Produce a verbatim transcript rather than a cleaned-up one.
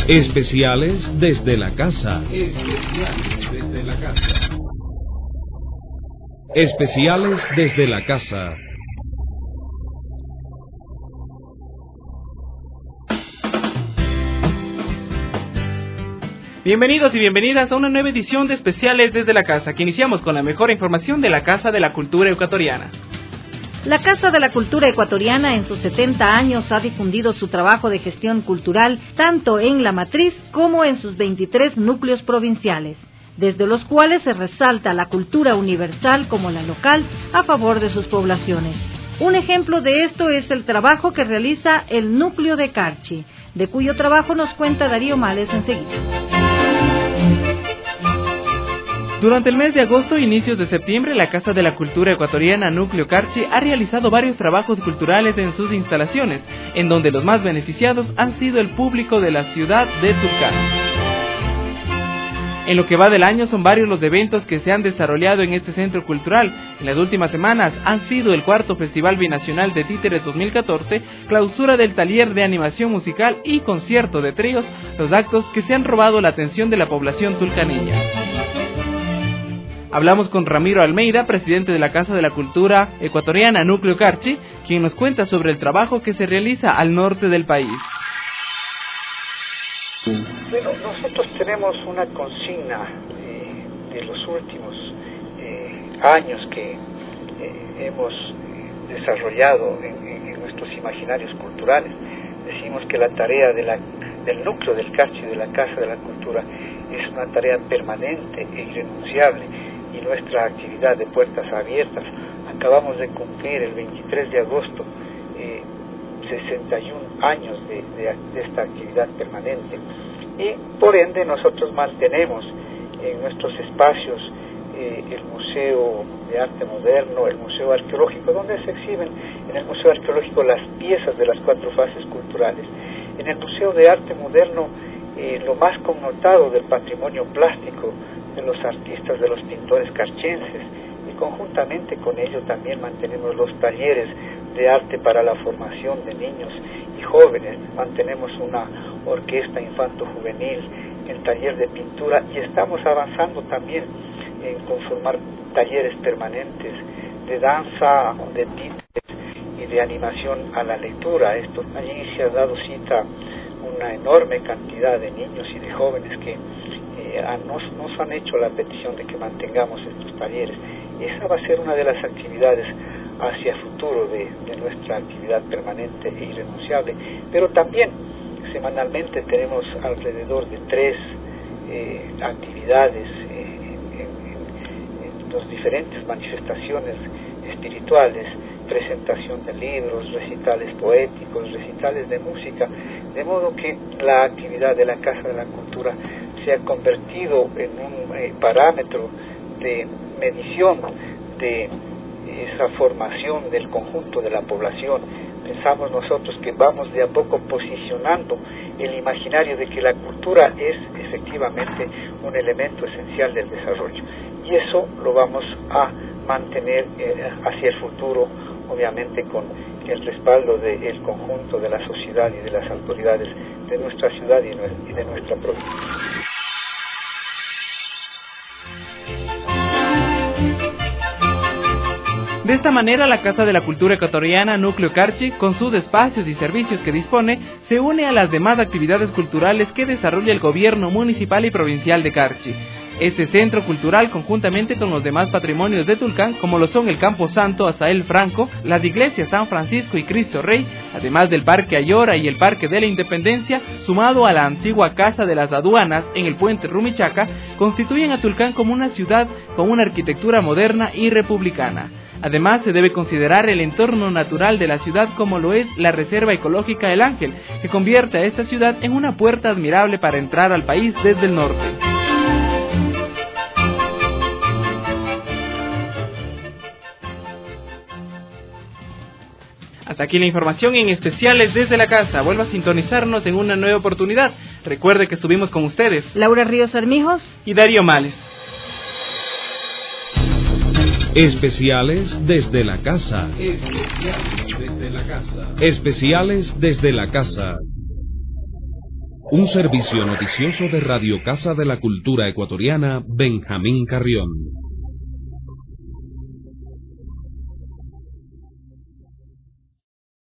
Especiales desde la casa. Especiales desde la casa. Especiales desde la casa. Bienvenidos y bienvenidas a una nueva edición de Especiales desde la casa, que iniciamos con la mejor información de la Casa de la Cultura Ecuatoriana. La Casa de la Cultura Ecuatoriana en sus setenta años ha difundido su trabajo de gestión cultural tanto en la matriz como en sus veintitrés núcleos provinciales, desde los cuales se resalta la cultura universal como la local a favor de sus poblaciones. Un ejemplo de esto es el trabajo que realiza el núcleo de Carchi, de cuyo trabajo nos cuenta Darío Males enseguida. Durante el mes de agosto e inicios de septiembre, la Casa de la Cultura Ecuatoriana Núcleo Carchi ha realizado varios trabajos culturales en sus instalaciones, en donde los más beneficiados han sido el público de la ciudad de Tulcán. En lo que va del año son varios los eventos que se han desarrollado en este centro cultural. En las últimas semanas han sido el cuarto Festival Binacional de Títeres dos mil catorce, clausura del taller de animación musical y concierto de tríos, los actos que se han robado la atención de la población tulcaneña. Hablamos con Ramiro Almeida, presidente de la Casa de la Cultura Ecuatoriana Núcleo Carchi, quien nos cuenta sobre el trabajo que se realiza al norte del país. Bueno, nosotros tenemos una consigna eh, de los últimos eh, años que eh, hemos eh, desarrollado en, en nuestros imaginarios culturales. Decimos que la tarea de la, del núcleo del Carchi, de la Casa de la Cultura, es una tarea permanente e irrenunciable. Y nuestra actividad de puertas abiertas, acabamos de cumplir el veintitrés de agosto eh, sesenta y un años de, de, de esta actividad permanente, y por ende nosotros mantenemos en nuestros espacios eh, el Museo de Arte Moderno, el Museo Arqueológico, donde se exhiben en el Museo Arqueológico las piezas de las cuatro fases culturales. En el Museo de Arte Moderno, eh, lo más connotado del patrimonio plástico de los artistas, de los pintores carchenses, y conjuntamente con ello también mantenemos los talleres de arte para la formación de niños y jóvenes, mantenemos una orquesta infanto-juvenil, el taller de pintura, y estamos avanzando también en conformar talleres permanentes de danza, de títeres y de animación a la lectura. Esto, allí se ha dado cita una enorme cantidad de niños y de jóvenes que Eh, nos, nos han hecho la petición de que mantengamos estos talleres. Esa va a ser una de las actividades hacia futuro de, de nuestra actividad permanente e irrenunciable, pero también semanalmente tenemos alrededor de tres eh, actividades eh, en, en, en las diferentes manifestaciones espirituales, presentación de libros, recitales poéticos, recitales de música, de modo que la actividad de la Casa de la Cultura se ha convertido en un eh, parámetro de medición de esa formación del conjunto de la población. Pensamos nosotros que vamos de a poco posicionando el imaginario de que la cultura es efectivamente un elemento esencial del desarrollo, y eso lo vamos a mantener eh, hacia el futuro, obviamente con el respaldo del conjunto de la sociedad y de las autoridades de nuestra ciudad y de nuestra provincia. De esta manera, la Casa de la Cultura Ecuatoriana Núcleo Carchi, con sus espacios y servicios que dispone, se une a las demás actividades culturales que desarrolla el gobierno municipal y provincial de Carchi. Este centro cultural, conjuntamente con los demás patrimonios de Tulcán, como lo son el Campo Santo Azael Franco, las iglesias San Francisco y Cristo Rey, además del Parque Ayora y el Parque de la Independencia, sumado a la antigua Casa de las Aduanas en el puente Rumichaca, constituyen a Tulcán como una ciudad con una arquitectura moderna y republicana. Además, se debe considerar el entorno natural de la ciudad, como lo es la Reserva Ecológica El Ángel, que convierte a esta ciudad en una puerta admirable para entrar al país desde el norte. Hasta aquí la información en Especiales desde la Casa. Vuelva a sintonizarnos en una nueva oportunidad. Recuerde que estuvimos con ustedes Laura Ríos Armijos y Darío Males. Especiales desde la casa. Especiales desde la casa. Especiales desde la casa. Un servicio noticioso de Radio Casa de la Cultura Ecuatoriana, Benjamín Carrión.